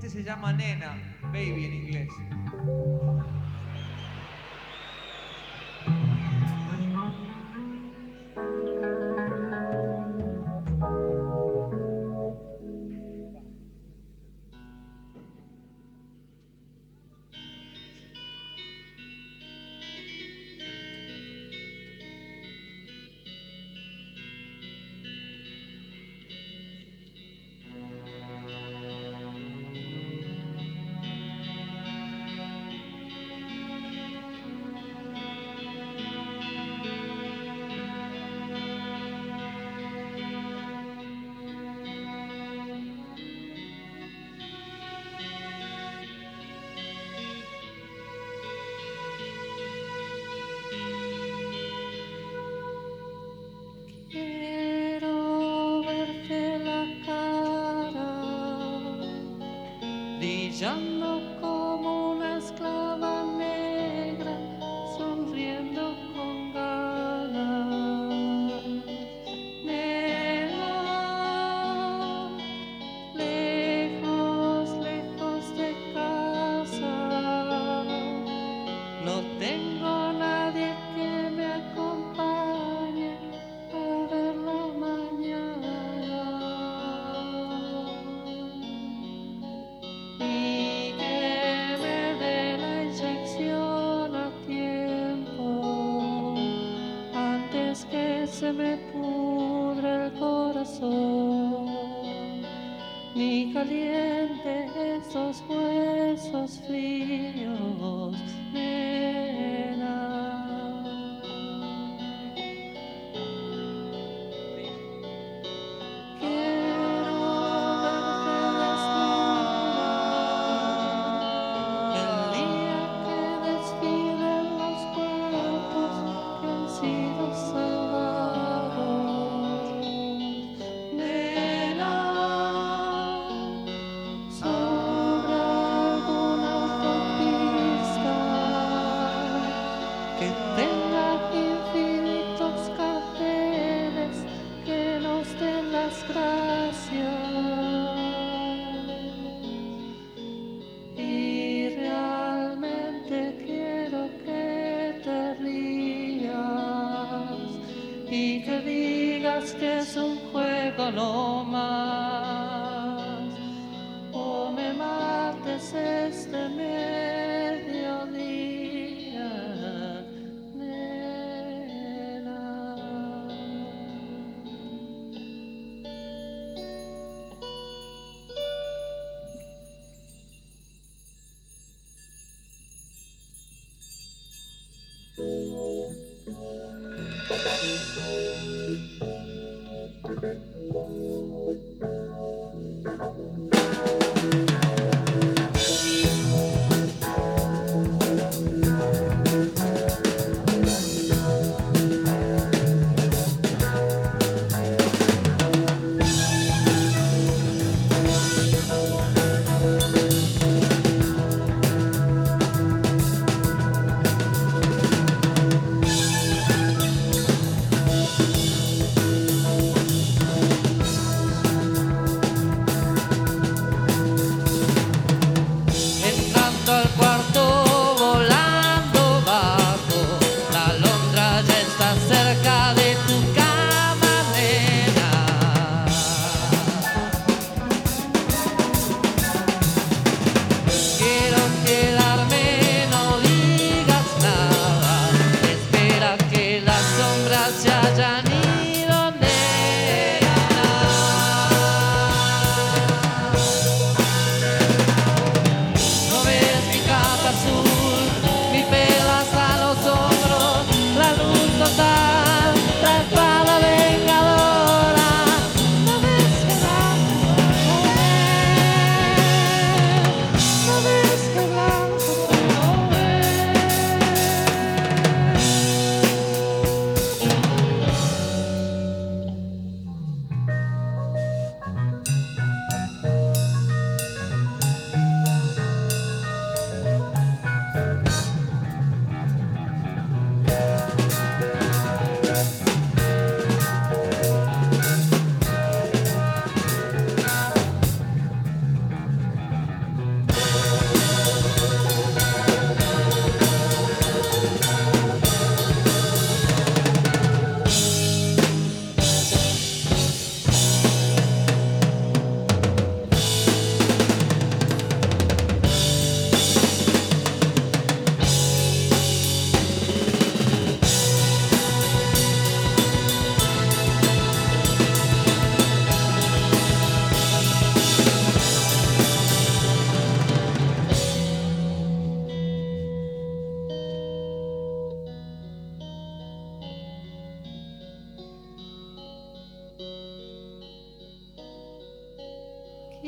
Este se llama Nena, Baby en inglés. Quiero verte la cara, brillando como una esclava negra, sonriendo con ganas. Nena, lejos, lejos de casa, no tengo nadie que me acompañe a ver la mañana y que me dé la inyección a tiempo antes que se me pudre el corazón ni caliente esos huesos fríos, nena. Quiero verte desnuda el día que desfilen los cuerpos que han sido salvados, nena, sobre alguna autopista que tenga infinitos carteles que nos den las gracias. Y realmente quiero que te rías y que digas que es un juego no más, o me mates este mediodía, nena.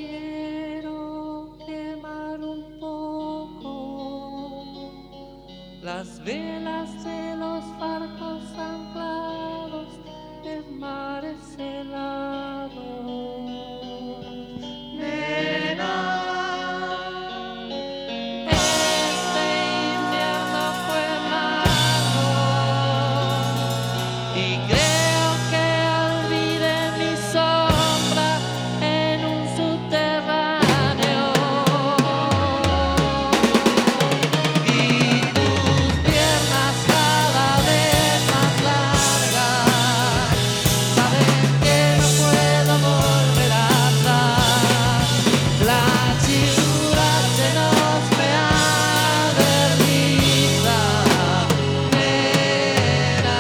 quiero quemar un poco las velas de los barcos anclados en mares helados. Nena, este invierno fue malo y creo que olvidé mi sombra en un subterráneo. Y tus piernas cada vez más largas saben que no puedo volver atrás. La ciudad se nos aterriza, nena.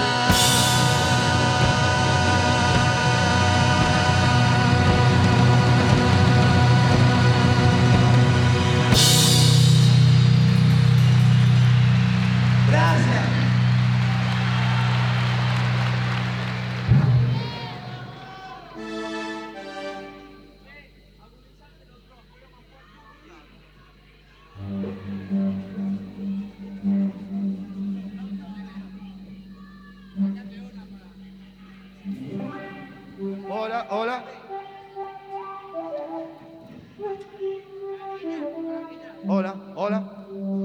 Gracias. Hola, hola. Hola, hola.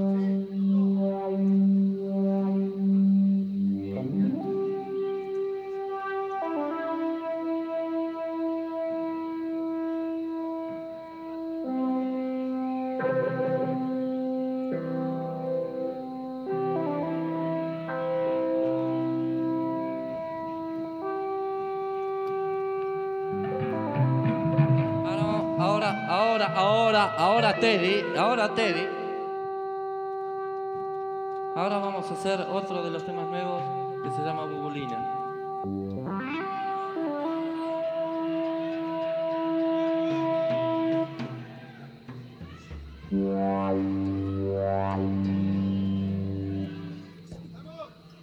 Ahora, Teddy. Ahora vamos a hacer otro de los temas nuevos que se llama Bubulina.